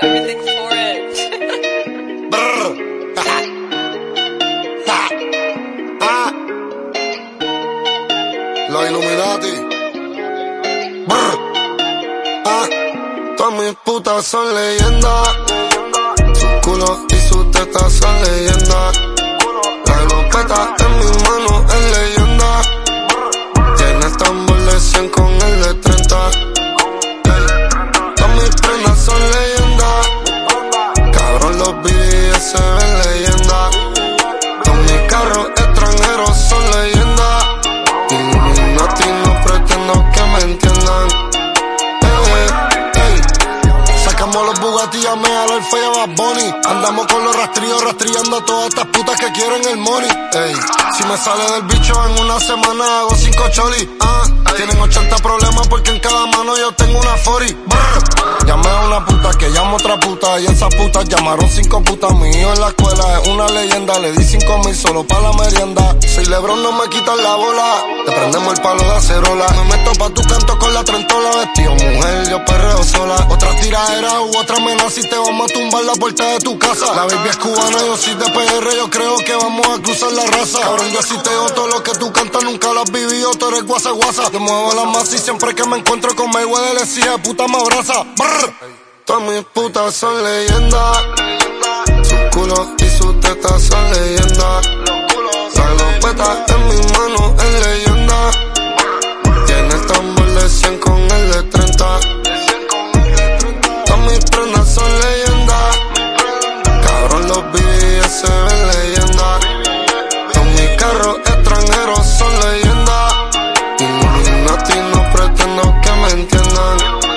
Everything for it. Los Illuminati. Todas mis putas son leyendas. Sus culos y sus tetas son leyendas. La glopeta en mi mano es leyenda. Tiene el tambor de 100 con el de 30. Todas mis prendas son leyendas. Cabrón, los BDS se ven leyendas. Todos mis carros extranjeros son leyendas. Illuminati, no pretendo que me entiendan. Sacamos los Bugatti, a me al Alfa y a Bad Bunny. Andamos con los rastrillos, rastrillando a todas estas putas que quieren el money. Ey, si me sale del bicho en una semana hago 5 cholis. Tienen 80 problemas porque en cada mano yo tengo una 40. Llamé a una puta que llamo otra puta y esas putas llamaron 5 putas. Mi hijo en la escuela es una leyenda, le di 5,000 solo pa' la merienda. Soy Lebron, no me quitan la bola, te prendemos el palo de acerola. Me meto pa' tu canto con la trentola, vestido mujer, yo perreo sola. Otra tiradera u otra amenaza y te vamos a tumbar la puerta de tu casa. La baby es cubana, yo soy de PR, yo creo que vamos a cruzar la raza. Cabrón, yo sí te digo todo lo que tú cantas, nunca lo has vivido, tú eres guasa guasa. Yo muevo la masa y siempre que me encuentro con Mayweather le exige puta me abraza. Todas mis putas son leyendas. Sus culos y sus tetas son leyendas. La glopeta en mi mano es leyenda. Tiene el tambor de 100 con el de 30. Todas mis prendas son leyendas. Cabrón, los BDS se ven leyendas. Todos mis carros extranjeros son leyendas. Illuminati, no pretendo que me entiendan.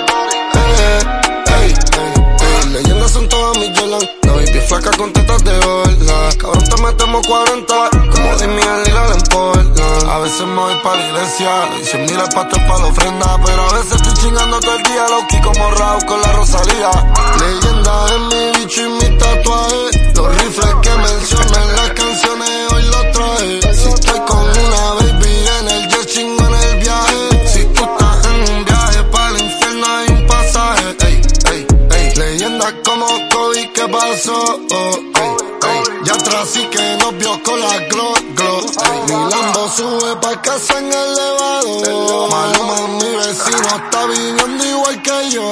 Leyendas son todas mis Jordan. La baby flaca con tetas de gorda. Cabrón, te metemos 40 como Dimi en Lila en Portland. A veces me voy pa' la iglesia y 100,000 el pastor pa' la ofrenda. Pero a veces estoy chingando todo el día, low-key como Raúl con la Rosalía. Leyenda es mi bicho y mi tatuaje. Los rifles que mencionan las canciones hoy los traje. Si estoy con una baby en el jet, chingo en el viaje. Si tú estás en un viaje para el infierno hay un pasaje. Leyendas como Kobe, ¿qué pasó? Ya atrás sí que nos vio con la glow. Mi Lambo sube pa' casa en el elevador. Maluma, mi vecino, está viviendo igual que yo.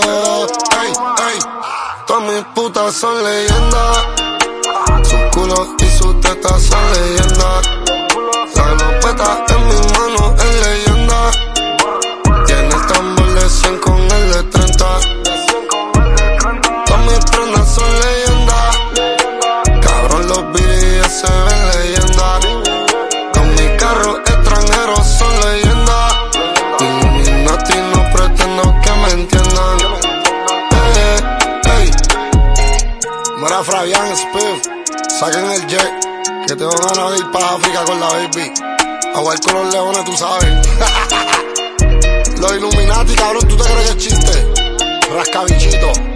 Todas mis putas son leyendas. Sus culos y sus tetas son leyendas. La glopeta en mi mano es leyenda. Tiene el tambor de 100 con el de 30. Mis prendas son leyendas. Cabrón, los BDS se ven leyendas. Con mis carros extranjeros son leyendas. Illuminati, no pretendo que me entiendan. Mira Fabián Spiff, saquen el jet, que tengo ganas de ir para África con la baby. A jugar con los leones, tú sabes. Los Illuminati, cabrón, ¿tú te crees que es chiste? Rascabichito.